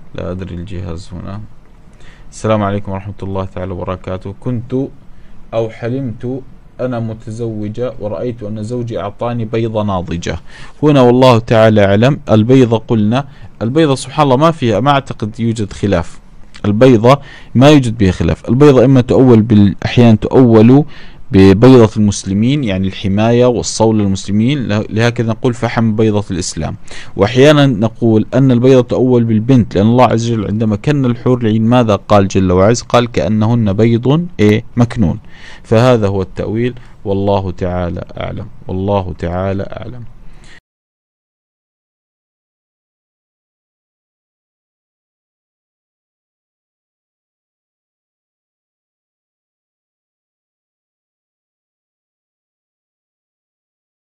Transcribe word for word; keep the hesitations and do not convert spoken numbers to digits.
لا أدري الجهاز هنا. السلام عليكم ورحمة الله تعالى وبركاته. كنت أو حلمت أنا متزوجة ورأيت أن زوجي أعطاني بيضة ناضجة. هنا والله تعالى أعلم. البيضة قلنا البيضة سبحان الله ما فيها، ما أعتقد يوجد خلاف. البيضة ما يوجد بها خلاف. البيضة إما تؤول بالأحيان تؤول ببيضة المسلمين، يعني الحماية والصول للمسلمين، لهكذا نقول فحم بيضة الإسلام. وأحيانا نقول أن البيضة تؤول بالبنت، لأن الله عز وجل عندما كن الحور العين ماذا قال جل وعز؟ قال كأنهن بيض إيه مكنون. فهذا هو التأويل، والله تعالى أعلم، والله تعالى أعلم.